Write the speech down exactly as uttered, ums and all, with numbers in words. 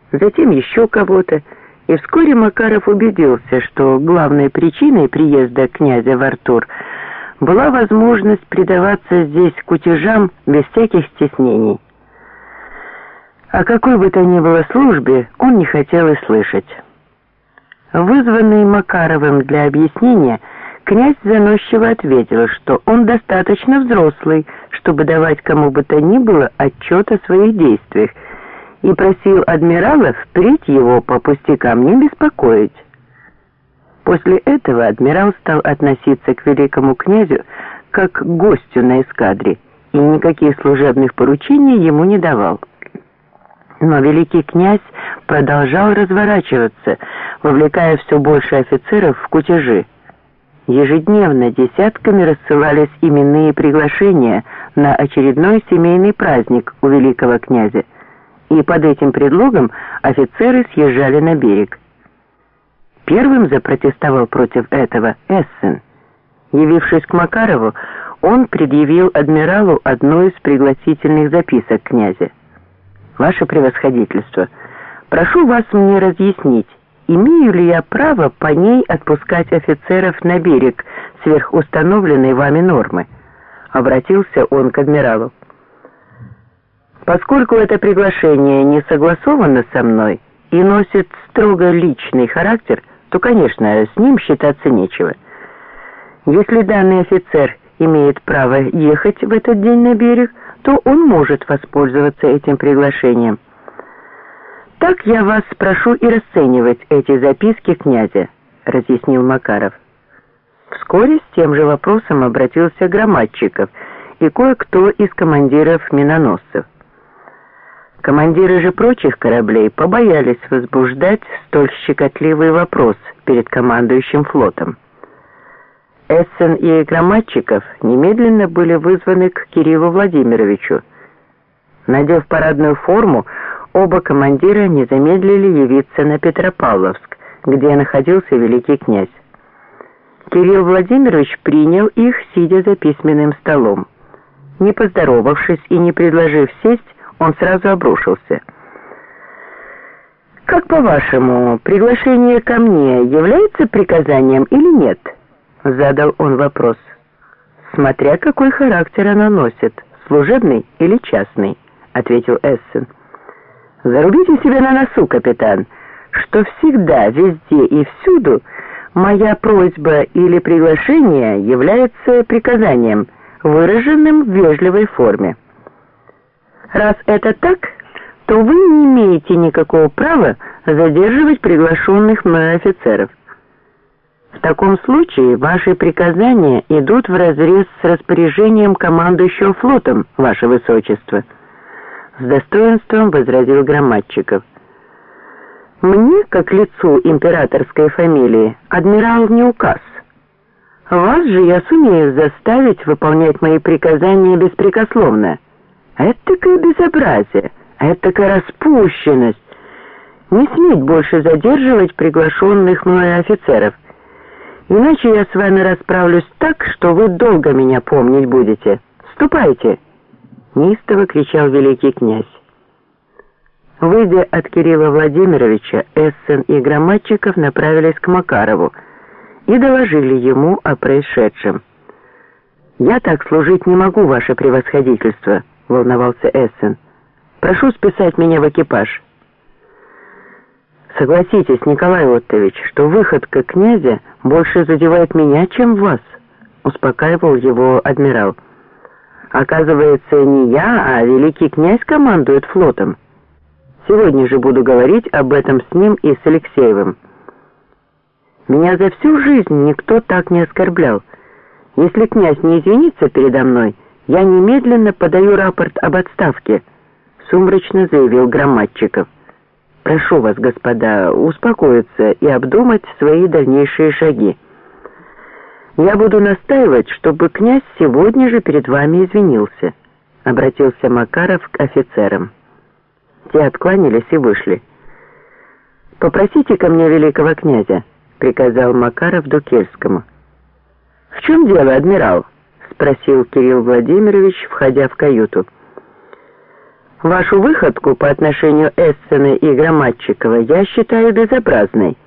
затем еще кого-то, и вскоре Макаров убедился, что главной причиной приезда князя в Артур была возможность предаваться здесь кутежам без всяких стеснений. О какой бы то ни было службе он не хотел и слышать. Вызванный Макаровым для объяснения, князь заносчиво ответил, что он достаточно взрослый, чтобы давать кому бы то ни было отчет о своих действиях, и просил адмирала впредь его по пустякам не беспокоить. После этого адмирал стал относиться к великому князю как к гостю на эскадре и никаких служебных поручений ему не давал. Но великий князь продолжал разворачиваться, вовлекая все больше офицеров в кутежи. Ежедневно десятками рассылались именные приглашения на очередной семейный праздник у великого князя, и под этим предлогом офицеры съезжали на берег. Первым запротестовал против этого Эссен. Явившись к Макарову, он предъявил адмиралу одну из пригласительных записок князя. «Ваше превосходительство, прошу вас мне разъяснить, имею ли я право по ней отпускать офицеров на берег сверх установленной вами нормы?» Обратился он к адмиралу. «Поскольку это приглашение не согласовано со мной и носит строго личный характер, то, конечно, с ним считаться нечего. Если данный офицер имеет право ехать в этот день на берег, то он может воспользоваться этим приглашением. Так я вас прошу и расценивать эти записки князя», — разъяснил Макаров. Вскоре с тем же вопросом обратился Громадчиков и кое-кто из командиров миноносцев. Командиры же прочих кораблей побоялись возбуждать столь щекотливый вопрос перед командующим флотом. Эссен и Громадчиков немедленно были вызваны к Кириллу Владимировичу. Надев парадную форму, оба командира не замедлили явиться на Петропавловск, где находился великий князь. Кирилл Владимирович принял их, сидя за письменным столом. Не поздоровавшись и не предложив сесть, он сразу обрушился. «Как по-вашему, приглашение ко мне является приказанием или нет?» Задал он вопрос. «Смотря какой характер оно носит, служебный или частный», — ответил Эссен. «Зарубите себе на носу, капитан, что всегда, везде и всюду моя просьба или приглашение является приказанием, выраженным в вежливой форме. Раз это так, то вы не имеете никакого права задерживать приглашенных мной офицеров. В таком случае ваши приказания идут вразрез с распоряжением командующего флотом, ваше высочество», — с достоинством возразил Громадчиков. «Мне, как лицу императорской фамилии, адмирал не указ. Вас же я сумею заставить выполнять мои приказания беспрекословно. Этакое безобразие, этакая распущенность. Не сметь больше задерживать приглашенных мной офицеров. Иначе я с вами расправлюсь так, что вы долго меня помнить будете. Ступайте!» — неистово кричал великий князь. Выйдя от Кирилла Владимировича, Эссен и Громадчиков направились к Макарову и доложили ему о происшедшем. «Я так служить не могу, ваше превосходительство», — волновался Эссен. «Прошу списать меня в экипаж». «Согласитесь, Николай Оттович, что выходка князя больше задевает меня, чем вас», — успокаивал его адмирал. «Оказывается, не я, а великий князь командует флотом. Сегодня же буду говорить об этом с ним и с Алексеевым. Меня за всю жизнь никто так не оскорблял. Если князь не извинится передо мной, я немедленно подаю рапорт об отставке», — сумрачно заявил Громадчиков. «Прошу вас, господа, успокоиться и обдумать свои дальнейшие шаги. Я буду настаивать, чтобы князь сегодня же перед вами извинился», — обратился Макаров к офицерам. Те откланялись и вышли. «Попросите ко мне великого князя», — приказал Макаров Дукельскому. «В чем дело, адмирал?» — спросил Кирилл Владимирович, входя в каюту. Вашу выходку по отношению Эссены и Громадчикова я считаю безобразной.